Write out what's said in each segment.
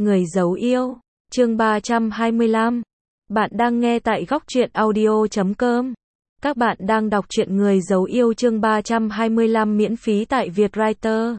Người giấu yêu, chương 325. Bạn đang nghe tại góc truyện audio.com. Các bạn đang đọc truyện Người giấu yêu chương 325 miễn phí tại Vietwriter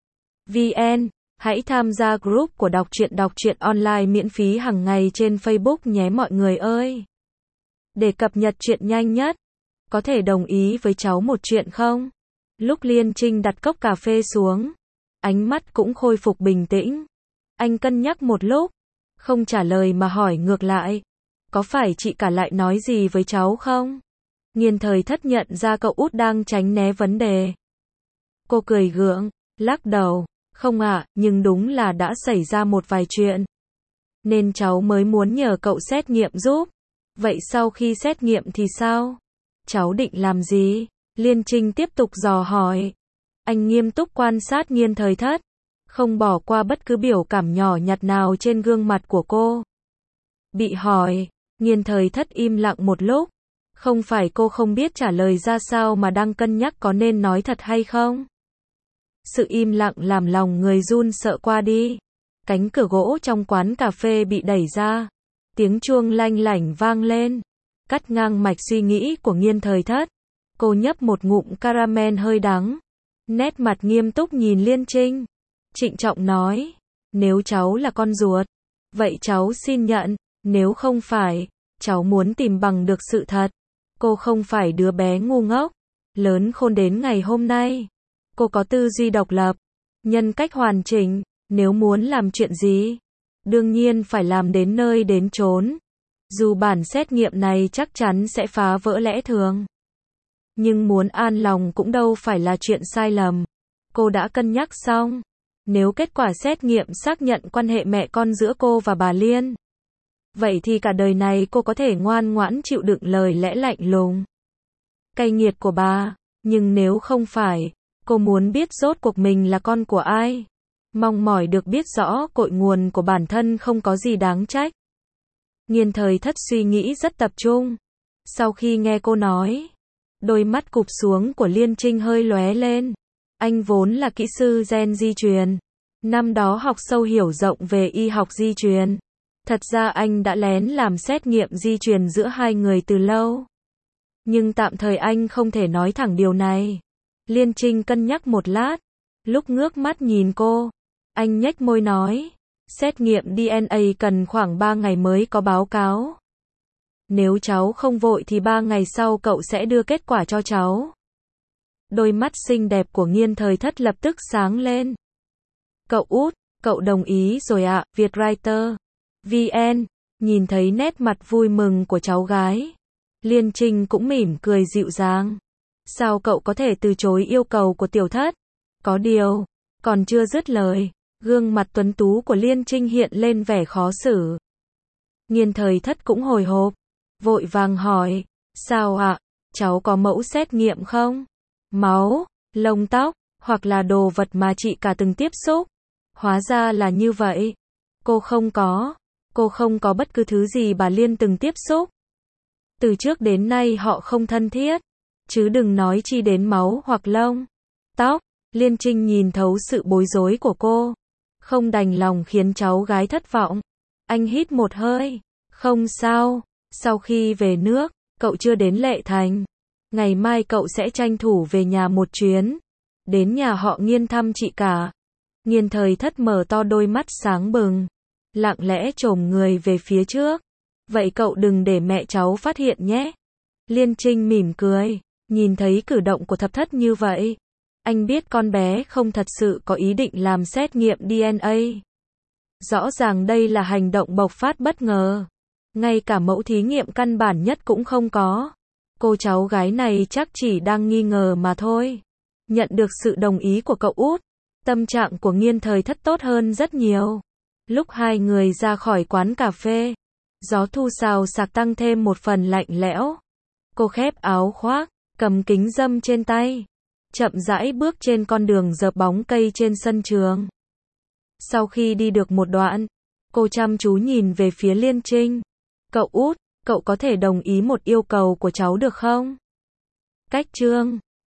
VN. Hãy tham gia group của đọc truyện online miễn phí hàng ngày trên Facebook nhé mọi người ơi. Để cập nhật truyện nhanh nhất, có thể đồng ý với cháu một chuyện không? Lúc Liên Trinh đặt cốc cà phê xuống, ánh mắt cũng khôi phục bình tĩnh. Anh cân nhắc một lúc, không trả lời mà hỏi ngược lại. Có phải chị cả lại nói gì với cháu không? Nghiên Thời Thất nhận ra cậu út đang tránh né vấn đề. Cô cười gượng, lắc đầu. Không ạ, nhưng đúng là đã xảy ra một vài chuyện. Nên cháu mới muốn nhờ cậu xét nghiệm giúp. Vậy sau khi xét nghiệm thì sao? Cháu định làm gì? Liên Trinh tiếp tục dò hỏi. Anh nghiêm túc quan sát Nghiên Thời Thất, không bỏ qua bất cứ biểu cảm nhỏ nhặt nào trên gương mặt của cô. Bị hỏi, Nghiên Thời Thất im lặng một lúc. Không phải cô không biết trả lời ra sao mà đang cân nhắc có nên nói thật hay không. Sự im lặng làm lòng người run sợ qua đi. Cánh cửa gỗ trong quán cà phê bị đẩy ra. Tiếng chuông lanh lảnh vang lên, cắt ngang mạch suy nghĩ của Nghiên Thời Thất. Cô nhấp một ngụm caramel hơi đắng, nét mặt nghiêm túc nhìn Liên Trinh, trịnh trọng nói, nếu cháu là con ruột, vậy cháu xin nhận, nếu không phải, cháu muốn tìm bằng được sự thật. Cô không phải đứa bé ngu ngốc, lớn khôn đến ngày hôm nay. Cô có tư duy độc lập, nhân cách hoàn chỉnh, nếu muốn làm chuyện gì, đương nhiên phải làm đến nơi đến chốn. Dù bản xét nghiệm này chắc chắn sẽ phá vỡ lẽ thường, nhưng muốn an lòng cũng đâu phải là chuyện sai lầm. Cô đã cân nhắc xong, nếu kết quả xét nghiệm xác nhận quan hệ mẹ con giữa cô và bà Liên, vậy thì cả đời này cô có thể ngoan ngoãn chịu đựng lời lẽ lạnh lùng, cay nghiệt của bà. Nhưng nếu không phải, cô muốn biết rốt cuộc mình là con của ai. Mong mỏi được biết rõ cội nguồn của bản thân không có gì đáng trách. Nghiên Thời Thất suy nghĩ rất tập trung. Sau khi nghe cô nói, đôi mắt cụp xuống của Liên Trinh hơi lóe lên. Anh vốn là kỹ sư gen di truyền, năm đó học sâu hiểu rộng về y học di truyền. Thật ra anh đã lén làm xét nghiệm di truyền giữa hai người từ lâu. Nhưng tạm thời anh không thể nói thẳng điều này. Liên Trinh cân nhắc một lát, lúc ngước mắt nhìn cô, anh nhếch môi nói, xét nghiệm DNA cần khoảng 3 ngày mới có báo cáo. Nếu cháu không vội thì 3 ngày sau cậu sẽ đưa kết quả cho cháu. Đôi mắt xinh đẹp của Nghiên Thời Thất lập tức sáng lên. Cậu út, cậu đồng ý rồi ạ. Vietwriter VN. Nhìn thấy nét mặt vui mừng của cháu gái, Liên Trinh cũng mỉm cười dịu dàng. Sao cậu có thể từ chối yêu cầu của tiểu thất? Có điều, còn chưa dứt lời, gương mặt tuấn tú của Liên Trinh hiện lên vẻ khó xử. Nghiên Thời Thất cũng hồi hộp, vội vàng hỏi, sao ạ? Cháu có mẫu xét nghiệm không? Máu, lông tóc, hoặc là đồ vật mà chị cả từng tiếp xúc? Hóa ra là như vậy. Cô không có bất cứ thứ gì bà Liên từng tiếp xúc. Từ trước đến nay họ không thân thiết, chứ đừng nói chi đến máu hoặc lông tóc. Liên Trinh nhìn thấu sự bối rối của cô, không đành lòng khiến cháu gái thất vọng. Anh hít một hơi, không sao, sau khi về nước, cậu chưa đến Lệ Thành. Ngày mai cậu sẽ tranh thủ về nhà một chuyến, đến nhà họ Nghiên thăm chị cả. Nghiên Thời Thất mở to đôi mắt sáng bừng, lặng lẽ chồm người về phía trước. Vậy cậu đừng để mẹ cháu phát hiện nhé. Liên Trinh mỉm cười, nhìn thấy cử động của Thập Thất như vậy, anh biết con bé không thật sự có ý định làm xét nghiệm DNA. Rõ ràng đây là hành động bộc phát bất ngờ. Ngay cả mẫu thí nghiệm căn bản nhất cũng không có. Cô cháu gái này chắc chỉ đang nghi ngờ mà thôi. Nhận được sự đồng ý của cậu út, tâm trạng của Nghiên Thời Thất tốt hơn rất nhiều. Lúc hai người ra khỏi quán cà phê, gió thu xào xạc tăng thêm một phần lạnh lẽo. Cô khép áo khoác, cầm kính râm trên tay, chậm rãi bước trên con đường dợp bóng cây trên sân trường. Sau khi đi được một đoạn, cô chăm chú nhìn về phía Liên Trinh. Cậu út, cậu có thể đồng ý một yêu cầu của cháu được không? Cách chương